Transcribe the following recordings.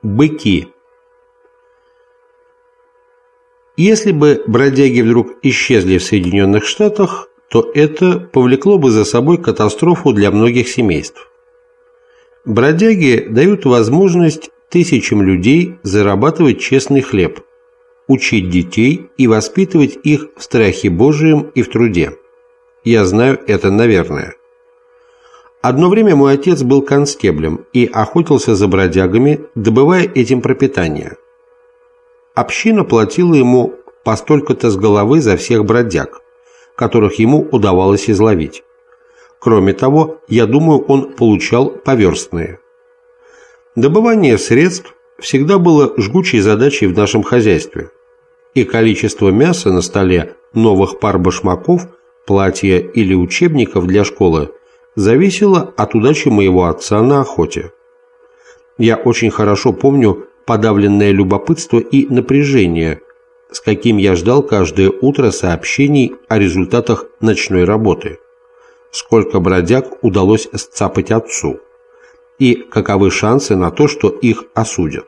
Быки. Если бы бродяги вдруг исчезли в Соединенных Штатах, то это повлекло бы за собой катастрофу для многих семейств. Бродяги дают возможность тысячам людей зарабатывать честный хлеб, учить детей и воспитывать их в страхе Божием и в труде. Я знаю это, наверное. Одно время мой отец был констеблем и охотился за бродягами, добывая этим пропитание. Община платила ему по столько-то с головы за всех бродяг, которых ему удавалось изловить. Кроме того, я думаю, он получал поверстные. Добывание средств всегда было жгучей задачей в нашем хозяйстве, и количество мяса на столе, новых пар башмаков, платья или учебников для школы зависело от удачи моего отца на охоте. Я очень хорошо помню подавленное любопытство и напряжение, с каким я ждал каждое утро сообщений о результатах ночной работы, сколько бродяг удалось сцапать отцу, и каковы шансы на то, что их осудят.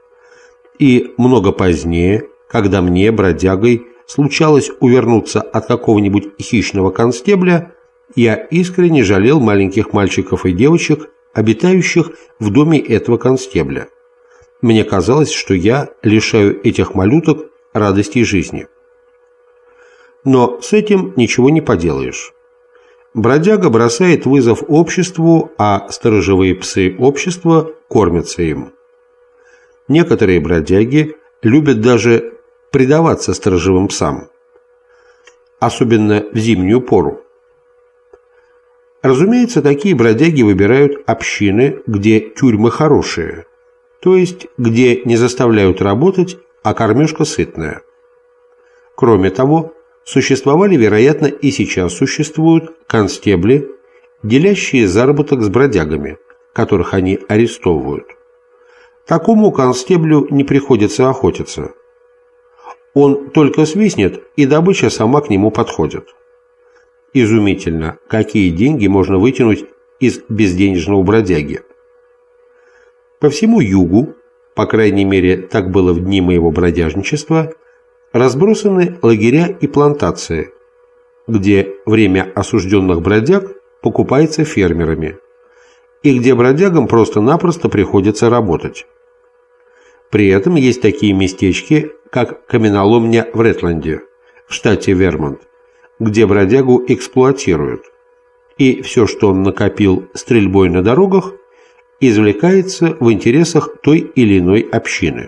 И много позднее, когда мне, бродягой, случалось увернуться от какого-нибудь хищного констебля, я искренне жалел маленьких мальчиков и девочек, обитающих в доме этого констебля. Мне казалось, что я лишаю этих малюток радостей жизни. Но с этим ничего не поделаешь. Бродяга бросает вызов обществу, а сторожевые псы общества кормятся им. Некоторые бродяги любят даже предаваться сторожевым псам, особенно в зимнюю пору. Разумеется, такие бродяги выбирают общины, где тюрьмы хорошие, то есть где не заставляют работать, а кормежка сытная. Кроме того, существовали, вероятно, и сейчас существуют констебли, делящие заработок с бродягами, которых они арестовывают. Такому констеблю не приходится охотиться. Он только свистнет, и добыча сама к нему подходит. Изумительно, какие деньги можно вытянуть из безденежного бродяги. По всему югу, по крайней мере, так было в дни моего бродяжничества, разбросаны лагеря и плантации, где время осужденных бродяг покупается фермерами, и где бродягам просто-напросто приходится работать. При этом есть такие местечки, как каменоломня в Ретленде, в штате Вермонт, где бродягу эксплуатируют, и все, что он накопил стрельбой на дорогах, извлекается в интересах той или иной общины.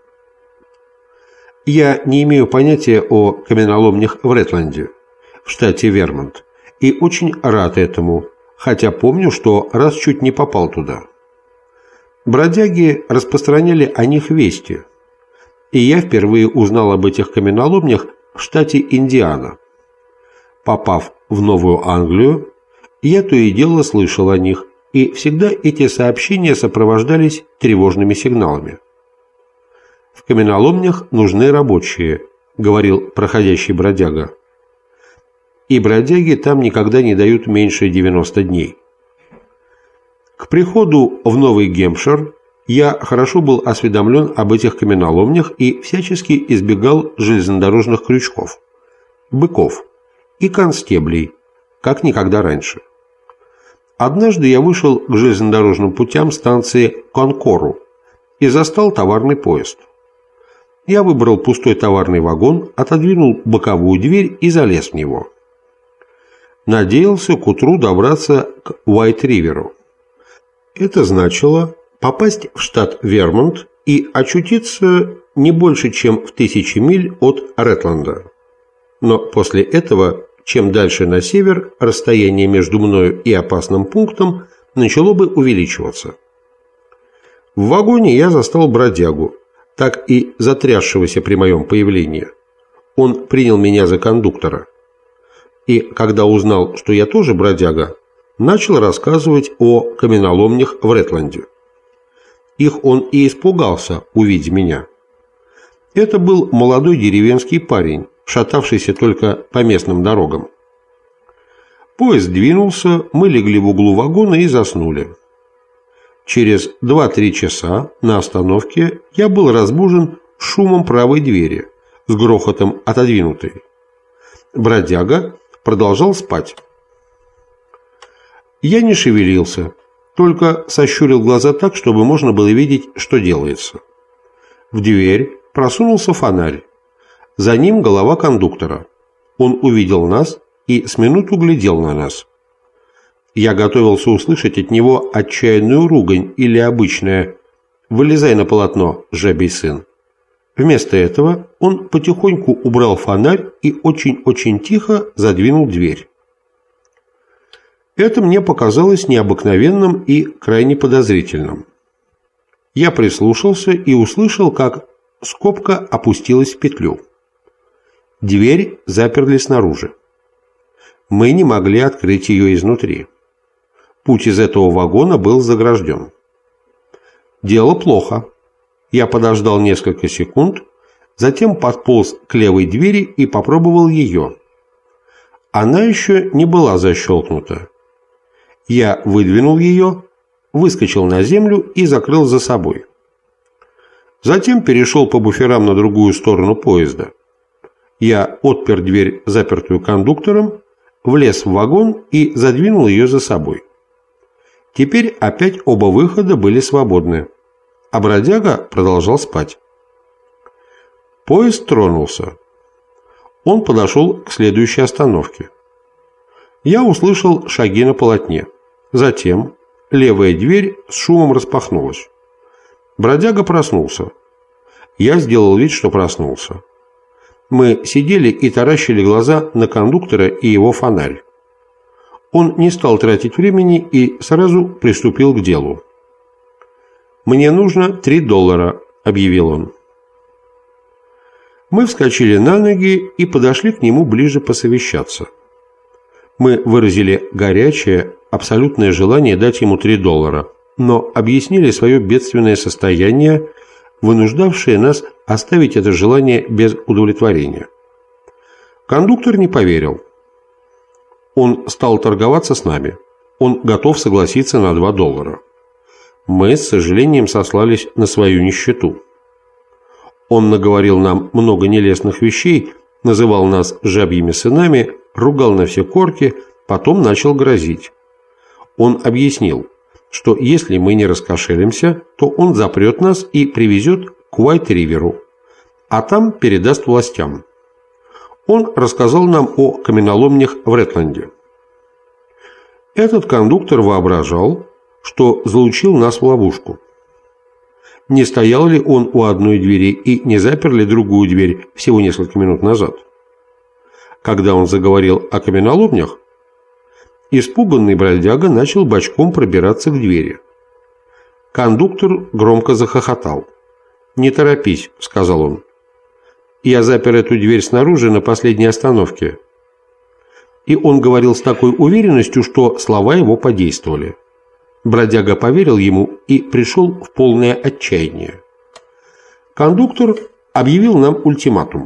Я не имею понятия о каменоломнях в Ретленде, в штате Вермонт, и очень рад этому, хотя помню, что раз чуть не попал туда. Бродяги распространяли о них вести, и я впервые узнал об этих каменоломнях в штате Индиана. Попав в Новую Англию, я то и дело слышал о них, и всегда эти сообщения сопровождались тревожными сигналами. «В каменоломнях нужны рабочие», — говорил проходящий бродяга. «И бродяги там никогда не дают меньше 90 дней». К приходу в Новый Гэмпшир я хорошо был осведомлен об этих каменоломнях и всячески избегал железнодорожных крючков, быков и констеблей, как никогда раньше. Однажды я вышел к железнодорожным путям станции Конкору и застал товарный поезд. Я выбрал пустой товарный вагон, отодвинул боковую дверь и залез в него. Надеялся к утру добраться к Уайт-Риверу. Это значило попасть в штат Вермонт и очутиться не больше, чем в 1000 миль от Ретленда. Но после этого, чем дальше на север, расстояние между мною и опасным пунктом начало бы увеличиваться. В вагоне я застал бродягу, так и затрясшегося при моем появлении. Он принял меня за кондуктора. И когда узнал, что я тоже бродяга, начал рассказывать о каменоломнях в Ретленде. Их он и испугался, увидев меня. Это был молодой деревенский парень, шатавшийся только по местным дорогам. Поезд двинулся, мы легли в углу вагона и заснули. Через 2-3 часа на остановке я был разбужен шумом правой двери, с грохотом отодвинутой. Бродяга продолжал спать. Я не шевелился, только сощурил глаза так, чтобы можно было видеть, что делается. В дверь просунулся фонарь. За ним голова кондуктора. Он увидел нас и с минуту глядел на нас. Я готовился услышать от него отчаянную ругань или обычное «Вылезай на полотно, жабий сын». Вместо этого он потихоньку убрал фонарь и очень-очень тихо задвинул дверь. Это мне показалось необыкновенным и крайне подозрительным. Я прислушался и услышал, как скобка опустилась в петлю. Дверь заперли снаружи. Мы не могли открыть ее изнутри. Путь из этого вагона был загражден. Дело плохо. Я подождал несколько секунд, затем подполз к левой двери и попробовал ее. Она еще не была защелкнута. Я выдвинул ее, выскочил на землю и закрыл за собой. Затем перешел по буферам на другую сторону поезда. Я отпер дверь, запертую кондуктором, влез в вагон и задвинул ее за собой. Теперь опять оба выхода были свободны, а бродяга продолжал спать. Поезд тронулся. Он подошел к следующей остановке. Я услышал шаги на полотне. Затем левая дверь с шумом распахнулась. Бродяга проснулся. Я сделал вид, что проснулся. Мы сидели и таращили глаза на кондуктора и его фонарь. Он не стал тратить времени и сразу приступил к делу. «Мне нужно $3», — объявил он. Мы вскочили на ноги и подошли к нему ближе посовещаться. Мы выразили горячее, абсолютное желание дать ему $3, но объяснили свое бедственное состояние, вынуждавшее нас оставить это желание без удовлетворения. Кондуктор не поверил. Он стал торговаться с нами. Он готов согласиться на $2. Мы с сожалением сослались на свою нищету. Он наговорил нам много нелестных вещей, называл нас жабьими сынами, ругал на все корки, потом начал грозить. Он объяснил, что если мы не раскошелимся, то он запрет нас и привезет к Уайт-Риверу, а там передаст властям. Он рассказал нам о каменоломнях в Ретленде. Этот кондуктор воображал, что залучил нас в ловушку. Не стоял ли он у одной двери и не запер ли другую дверь всего несколько минут назад? Когда он заговорил о каменоломнях, испуганный бродяга начал бочком пробираться к двери. Кондуктор громко захохотал. «Не торопись», — сказал он. «Я запер эту дверь снаружи на последней остановке». И он говорил с такой уверенностью, что слова его подействовали. Бродяга поверил ему и пришел в полное отчаяние. Кондуктор объявил нам ультиматум.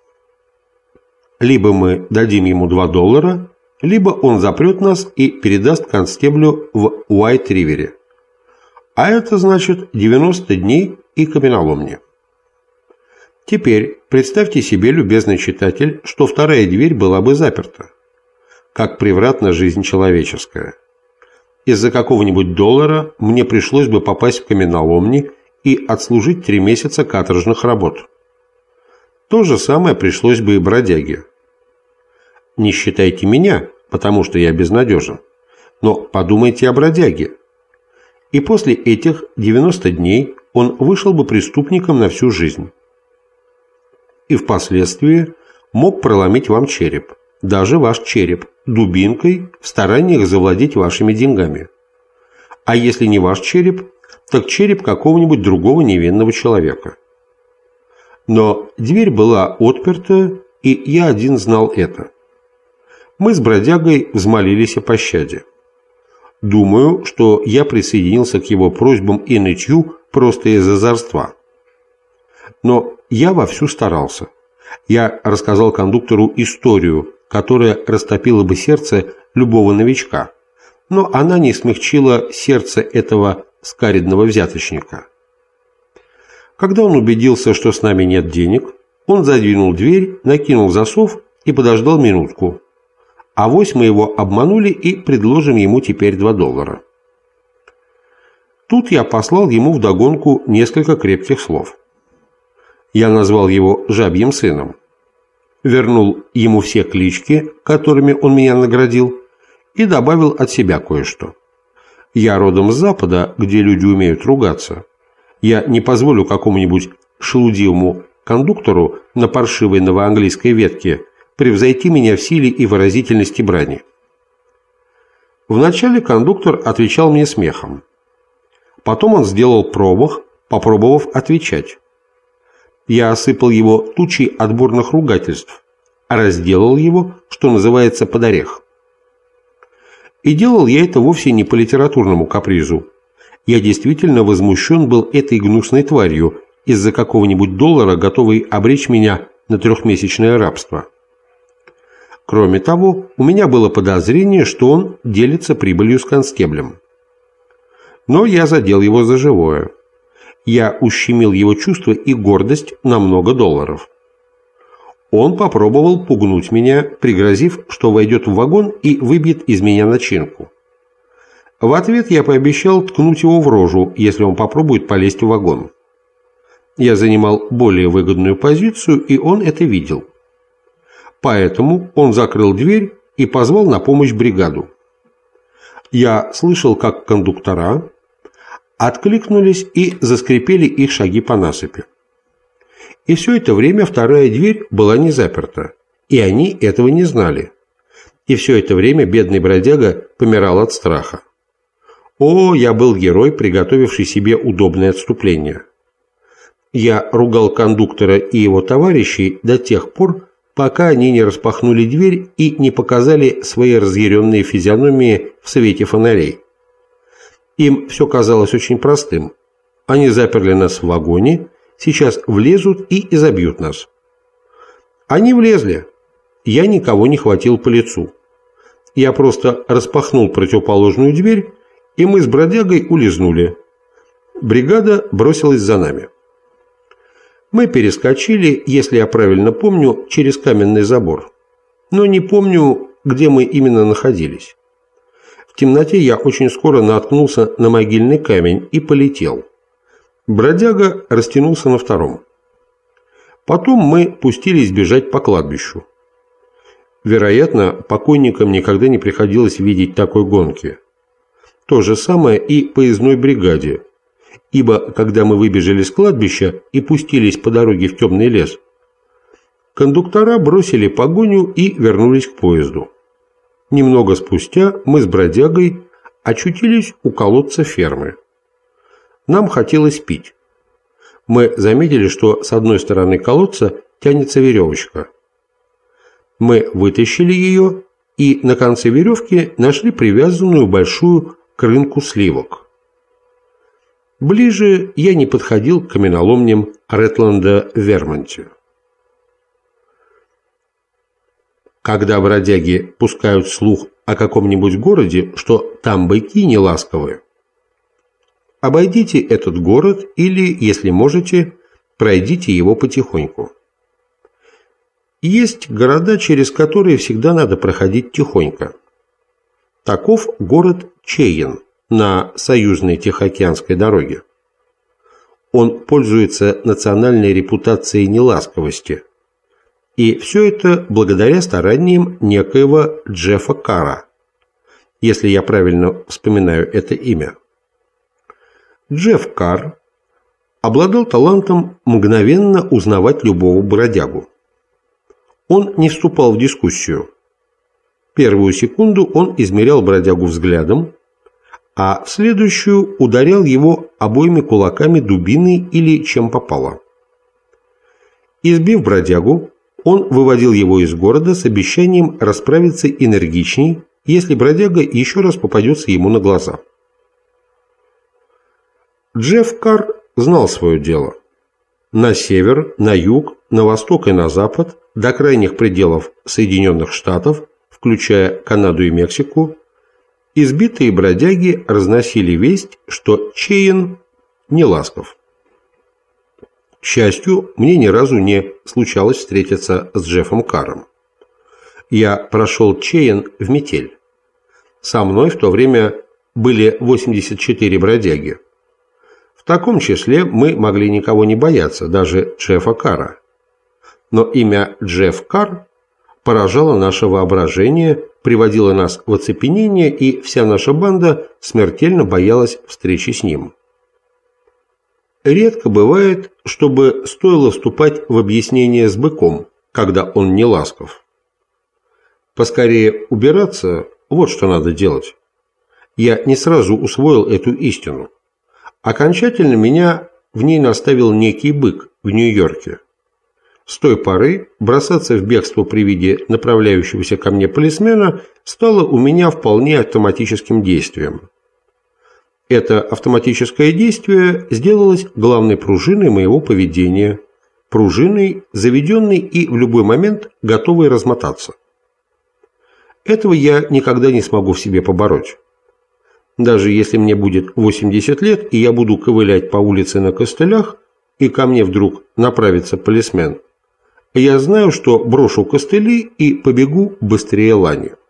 Либо мы дадим ему $2, либо он запрет нас и передаст констеблю в Уайт-Ривере. А это значит 90 дней и каменоломни. Теперь представьте себе, любезный читатель, что вторая дверь была бы заперта. Как превратна жизнь человеческая. Из-за какого-нибудь $1 мне пришлось бы попасть в каменоломни и отслужить 3 месяца каторжных работ. То же самое пришлось бы и бродяге. Не считайте меня, потому что я безнадежен, но подумайте о бродяге. И после этих 90 дней он вышел бы преступником на всю жизнь. И впоследствии мог проломить вам череп, даже ваш череп, дубинкой в стараниях завладеть вашими деньгами. А если не ваш череп, так череп какого-нибудь другого невинного человека. Но дверь была отперта, и я один знал это. Мы с бродягой взмолились о пощаде. Думаю, что я присоединился к его просьбам и нытью просто из озорства. Но я вовсю старался. Я рассказал кондуктору историю, которая растопила бы сердце любого новичка, но она не смягчила сердце этого скаредного взяточника. Когда он убедился, что с нами нет денег, он задвинул дверь, накинул засов и подождал минутку. Авось мы его обманули и предложим ему теперь $2. Тут я послал ему вдогонку несколько крепких слов. Я назвал его «жабьим сыном», вернул ему все клички, которыми он меня наградил, и добавил от себя кое-что. Я родом с Запада, где люди умеют ругаться. Я не позволю какому-нибудь шелудивому кондуктору на паршивой новоанглийской ветке превзойти меня в силе и выразительности брани. Вначале кондуктор отвечал мне смехом. Потом он сделал промах, попробовав отвечать. Я осыпал его тучей отборных ругательств, а разделал его, что называется, под орех. И делал я это вовсе не по литературному капризу. Я действительно возмущен был этой гнусной тварью, из-за какого-нибудь $, готовой обречь меня на 3-месячное рабство. Кроме того, у меня было подозрение, что он делится прибылью с констеблем. Но я задел его за живое. Я ущемил его чувства и гордость на много $. Он попробовал пугнуть меня, пригрозив, что войдет в вагон и выбьет из меня начинку. В ответ я пообещал ткнуть его в рожу, если он попробует полезть в вагон. Я занимал более выгодную позицию, и он это видел. Поэтому он закрыл дверь и позвал на помощь бригаду. Я слышал, как кондуктора откликнулись и заскрипели их шаги по насыпи. И все это время вторая дверь была не заперта, и они этого не знали. И все это время бедный бродяга помирал от страха. О, я был герой, приготовивший себе удобное отступление. Я ругал кондуктора и его товарищей до тех пор, пока они не распахнули дверь и не показали свои разъяренные физиономии в свете фонарей. Им все казалось очень простым. Они заперли нас в вагоне, сейчас влезут и изобьют нас. Они влезли. Я никого не хватил по лицу. Я просто распахнул противоположную дверь, и мы с бродягой улизнули. Бригада бросилась за нами. Мы перескочили, если я правильно помню, через каменный забор. Но не помню, где мы именно находились. В темноте я очень скоро наткнулся на могильный камень и полетел. Бродяга растянулся на втором. Потом мы пустились бежать по кладбищу. Вероятно, покойникам никогда не приходилось видеть такой гонки. То же самое и поездной бригаде. Ибо, когда мы выбежали с кладбища и пустились по дороге в темный лес, кондуктора бросили погоню и вернулись к поезду. Немного спустя мы с бродягой очутились у колодца фермы. Нам хотелось пить. Мы заметили, что с одной стороны колодца тянется веревочка. Мы вытащили ее и на конце веревки нашли привязанную большую крынку сливок. Ближе я не подходил к каменоломням Ретленда в Вермонте. Когда бродяги пускают слух о каком-нибудь городе, что там байки неласковые, обойдите этот город или, если можете, пройдите его потихоньку. Есть города, через которые всегда надо проходить тихонько. Таков город Чейен на союзной Тихоокеанской дороге. Он пользуется национальной репутацией неласковости. И все это благодаря стараниям некоего Джеффа Карра, если я правильно вспоминаю это имя. Джефф Карр обладал талантом мгновенно узнавать любого бродягу. Он не вступал в дискуссию. Первую секунду он измерял бродягу взглядом, а в следующую ударял его обоими кулаками дубиной или чем попало. Избив бродягу, он выводил его из города с обещанием расправиться энергичней, если бродяга еще раз попадется ему на глаза. Джефф Карр знал свое дело. На север, на юг, на восток и на запад, до крайних пределов Соединенных Штатов, включая Канаду и Мексику, избитые бродяги разносили весть, что Чейн не ласков. К счастью, мне ни разу не случалось встретиться с Джеффом Карром. Я прошел Чейн в метель. Со мной в то время были 84 бродяги. В таком числе мы могли никого не бояться, даже Джеффа Карра. Но имя Джефф Карр поражало наше воображение, приводило нас в оцепенение, и вся наша банда смертельно боялась встречи с ним. Редко бывает, чтобы стоило вступать в объяснение с быком, когда он не ласков. Поскорее убираться – вот что надо делать. Я не сразу усвоил эту истину. Окончательно меня в ней наставил некий бык в Нью-Йорке. С той поры бросаться в бегство при виде направляющегося ко мне полисмена стало у меня вполне автоматическим действием. Это автоматическое действие сделалось главной пружиной моего поведения, пружиной, заведенной и в любой момент готовой размотаться. Этого я никогда не смогу в себе побороть. Даже если мне будет 80 лет, и я буду ковылять по улице на костылях, и ко мне вдруг направится полисмен, я знаю, что брошу костыли и побегу быстрее лани.